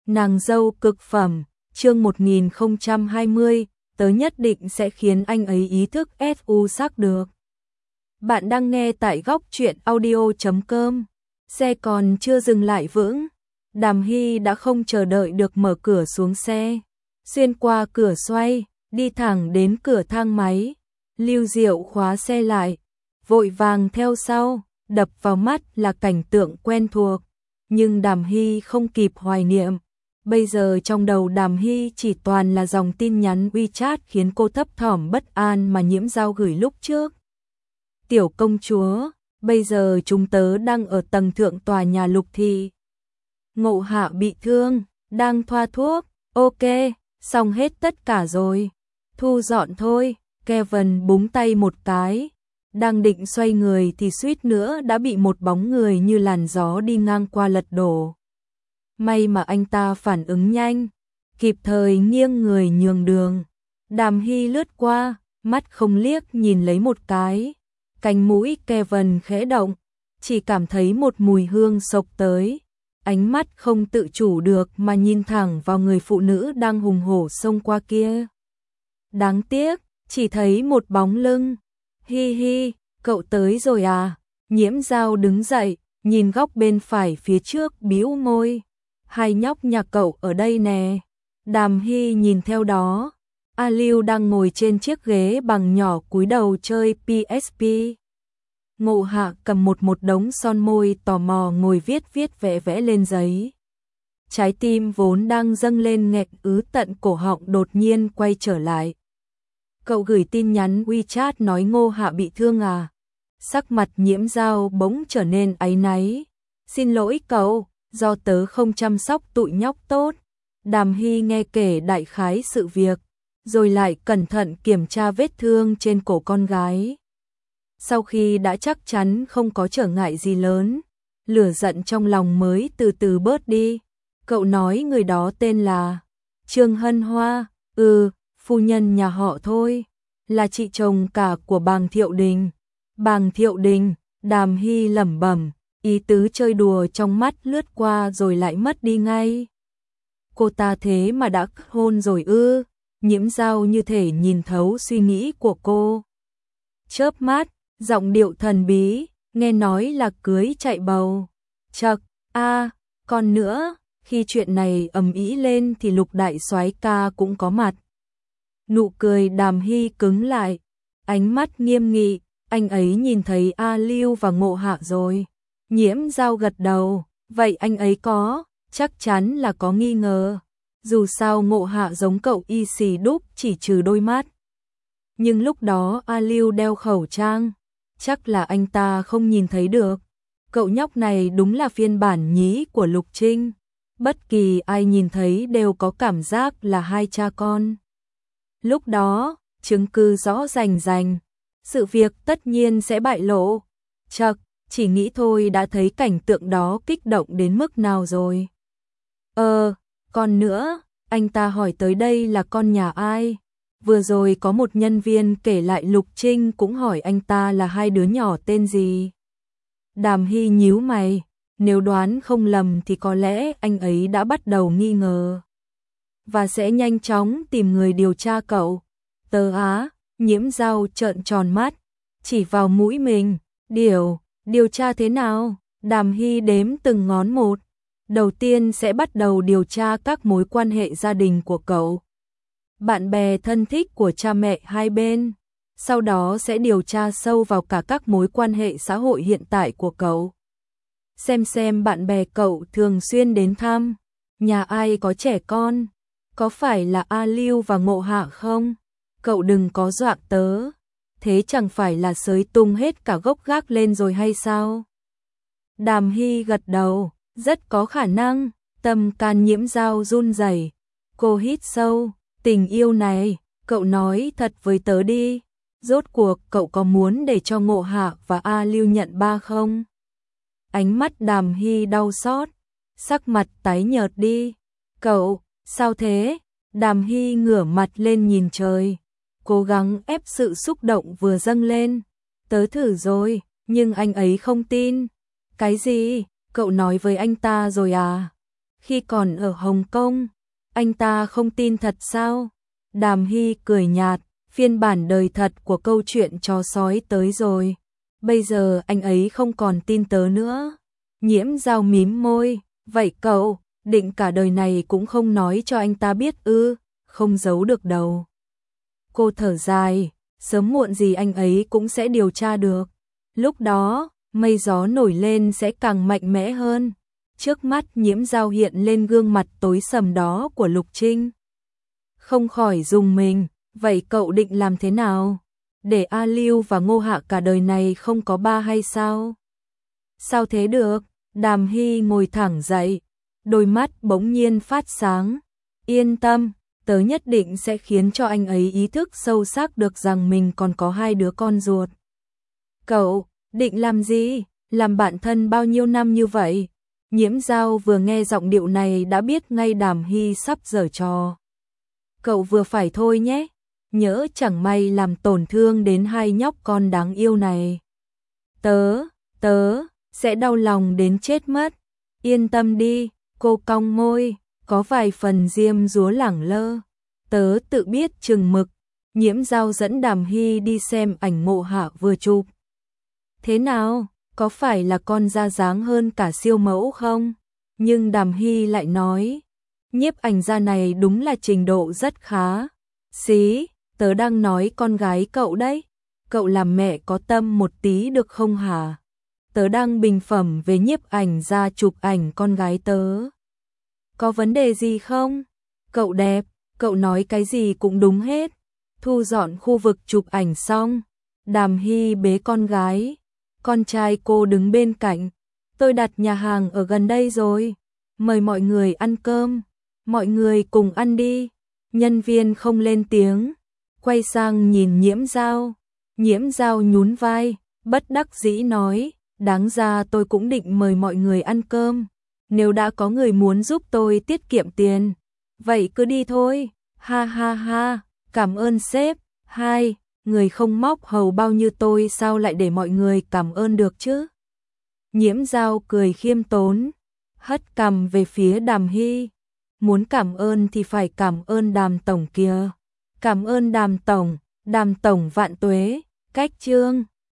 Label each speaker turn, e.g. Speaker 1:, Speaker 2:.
Speaker 1: Nàng dâu cực phẩm, chương 1020, tớ nhất định sẽ khiến anh ấy ý thức SU sắc được. Bạn đang nghe tại góc truyện audio.com. Xe còn chưa dừng lại vững, Đàm Hy đã không chờ đợi được mở cửa xuống xe, xuyên qua cửa xoay, đi thẳng đến cửa thang máy. Lưu Diệu khóa xe lại, vội vàng theo sau, đập vào mắt là cảnh tượng quen thuộc, nhưng Đàm Hy không kịp hoài niệm. Bây giờ trong đầu Đàm Hy chỉ toàn là dòng tin nhắn WeChat khiến cô thấp thỏm bất an mà Nhiễm Dao gửi lúc trước. Tiểu công chúa, bây giờ chúng tớ đang ở tầng thượng tòa nhà Lục Thị. Ngộ Hạ bị thương, đang thoa thuốc, ok, xong hết tất cả rồi. Thu dọn thôi, Kevin búng tay một cái. Đang định xoay người thì suýt nữa đã bị một bóng người như làn gió đi ngang qua lật đổ. May mà anh ta phản ứng nhanh, kịp thời nghiêng người nhường đường. Đàm Hy lướt qua, mắt không liếc nhìn lấy một cái. Cánh mũi Kevin khẽ động, chỉ cảm thấy một mùi hương xộc tới. Ánh mắt không tự chủ được mà nhìn thẳng vào người phụ nữ đang hùng hổ xông qua kia. Đáng tiếc, chỉ thấy một bóng lưng. Hi hi, cậu tới rồi à? Nhiễm Dao đứng dậy, nhìn góc bên phải phía trước bĩu môi. Hai nhóc nhà cậu ở đây nè. Đàm Hy nhìn theo đó. A Lưu đang ngồi trên chiếc ghế bằng nhỏ cúi đầu chơi PSP. Ngộ Hạ cầm một đống son môi tò mò ngồi viết vẽ lên giấy. Trái tim vốn đang dâng lên nghẹn ứ tận cổ họng đột nhiên quay trở lại. Cậu gửi tin nhắn WeChat nói Ngộ Hạ bị thương à? Sắc mặt Nhiễm Dao bỗng trở nên áy náy. Xin lỗi cậu, do tớ không chăm sóc tụi nhóc tốt. Đàm Hy nghe kể đại khái sự việc, rồi lại cẩn thận kiểm tra vết thương trên cổ con gái. Sau khi đã chắc chắn không có trở ngại gì lớn, lửa giận trong lòng mới từ từ bớt đi. Cậu nói người đó tên là Trương Hân Hoa, phu nhân nhà họ thôi, là chị chồng cả của Bàng Thiệu Đình. Bàng Thiệu Đình, Đàm Hy lẩm bẩm, ý tứ chơi đùa trong mắt lướt qua rồi lại mất đi ngay. Cô ta thế mà đã hôn rồi ư? Nhiễm Dao như thể nhìn thấu suy nghĩ của cô. Chớp mắt, giọng điệu thần bí, nghe nói là cưới chạy bầu. Chậc, còn nữa, khi chuyện này ầm ĩ lên thì Lục đại soái ca cũng có mặt. Nụ cười Đàm Hy cứng lại, ánh mắt nghiêm nghị, anh ấy nhìn thấy A Lưu và Ngộ Hạ rồi. Nhiễm Dao gật đầu, vậy anh ấy có, chắc chắn là có nghi ngờ. Dù sao Ngộ Hạ giống cậu y xì đúc chỉ trừ đôi mắt. Nhưng lúc đó A Lưu đeo khẩu trang, chắc là anh ta không nhìn thấy được. Cậu nhóc này đúng là phiên bản nhí của Lục Trinh. Bất kỳ ai nhìn thấy đều có cảm giác là hai cha con. Lúc đó, chứng cứ rõ rành, sự việc tất nhiên sẽ bại lộ. Chậc, chỉ nghĩ thôi đã thấy cảnh tượng đó kích động đến mức nào rồi. Còn nữa, anh ta hỏi tới đây là con nhà ai? Vừa rồi có một nhân viên kể lại Lục Trinh cũng hỏi anh ta là hai đứa nhỏ tên gì. Đàm Hy nhíu mày, nếu đoán không lầm thì có lẽ anh ấy đã bắt đầu nghi ngờ. Và sẽ nhanh chóng tìm người điều tra cậu. Nhiễm Dao trợn tròn mắt, chỉ vào mũi mình, điều tra thế nào? Đàm Hy đếm từng ngón một. Đầu tiên sẽ bắt đầu điều tra các mối quan hệ gia đình của cậu. Bạn bè thân thích của cha mẹ hai bên. Sau đó sẽ điều tra sâu vào cả các mối quan hệ xã hội hiện tại của cậu. Xem bạn bè cậu thường xuyên đến thăm. Nhà ai có trẻ con? Có phải là A Lưu và Ngộ Hạ không? Cậu đừng có dọa tớ. Thế chẳng phải là xới tung hết cả gốc gác lên rồi hay sao? Đàm Hy gật đầu. Rất có khả năng. Tâm can Nhiễm Dao run rẩy. Cô hít sâu. Tình yêu này, cậu nói thật với tớ đi. Rốt cuộc cậu có muốn để cho Ngộ Hạ và A Lưu nhận ba không? Ánh mắt Đàm Hy đau xót, sắc mặt tái nhợt đi. Cậu, sao thế? Đàm Hy ngửa mặt lên nhìn trời, cố gắng ép sự xúc động vừa dâng lên. Tớ thử rồi, nhưng anh ấy không tin. Cái gì? Cậu nói với anh ta rồi à? Khi còn ở Hồng Kông, anh ta không tin thật sao? Đàm Hy cười nhạt, phiên bản đời thật của câu chuyện chó sói tới rồi. Bây giờ anh ấy không còn tin tớ nữa. Nhiễm Dao mím môi, vậy cậu, định cả đời này cũng không nói cho anh ta biết ư? Không giấu được đâu. Cô thở dài, sớm muộn gì anh ấy cũng sẽ điều tra được. Lúc đó, mây gió nổi lên sẽ càng mạnh mẽ hơn. Trước mắt Nhiễm Dao hiện lên gương mặt tối sầm đó của Lục Trinh. Không khỏi rùng mình, vậy cậu định làm thế nào? Để A Lưu và Ngô Hạ cả đời này không có ba hay sao? Sao thế được? Đàm Hy ngồi thẳng dậy, đôi mắt bỗng nhiên phát sáng. Yên tâm, tớ nhất định sẽ khiến cho anh ấy ý thức sâu sắc được rằng mình còn có hai đứa con ruột. Cậu, định làm gì? Làm bạn thân bao nhiêu năm như vậy? Nhiễm Dao vừa nghe giọng điệu này đã biết ngay Đàm Hy sắp giở trò. Cậu vừa phải thôi nhé, nhỡ chẳng may làm tổn thương đến hai nhóc con đáng yêu này. Tớ sẽ đau lòng đến chết mất. Yên tâm đi, cô cong môi, có vài phần diêm dúa lẳng lơ. Tớ tự biết chừng mực. Nhiễm Dao dẫn Đàm Hy đi xem ảnh Mộ Hạ vừa chụp. Thế nào, có phải là con ra dáng hơn cả siêu mẫu không? Nhưng Đàm Hy lại nói, nhiếp ảnh gia này đúng là trình độ rất khá. Xí, tớ đang nói con gái cậu đấy. Cậu làm mẹ có tâm một tí được không hả? Tớ đang bình phẩm về nhiếp ảnh gia chụp ảnh con gái tớ. Có vấn đề gì không? Cậu đẹp, cậu nói cái gì cũng đúng hết. Thu dọn khu vực chụp ảnh xong, Đàm Hy bế con gái. Con trai cô đứng bên cạnh. Tôi đặt nhà hàng ở gần đây rồi. Mời mọi người ăn cơm. Mọi người cùng ăn đi. Nhân viên không lên tiếng. Quay sang nhìn Nhiễm Dao. Nhiễm Dao nhún vai, bất đắc dĩ nói, đáng ra tôi cũng định mời mọi người ăn cơm. Nếu đã có người muốn giúp tôi tiết kiệm tiền, vậy cứ đi thôi. Ha ha ha, cảm ơn sếp. Hai, người không móc hầu bao như tôi sao lại để mọi người cảm ơn được chứ? Nhiễm Dao cười khiêm tốn, hất cằm về phía Đàm Hy. Muốn cảm ơn thì phải cảm ơn Đàm tổng kìa. Cảm ơn Đàm tổng vạn tuế. Cách chương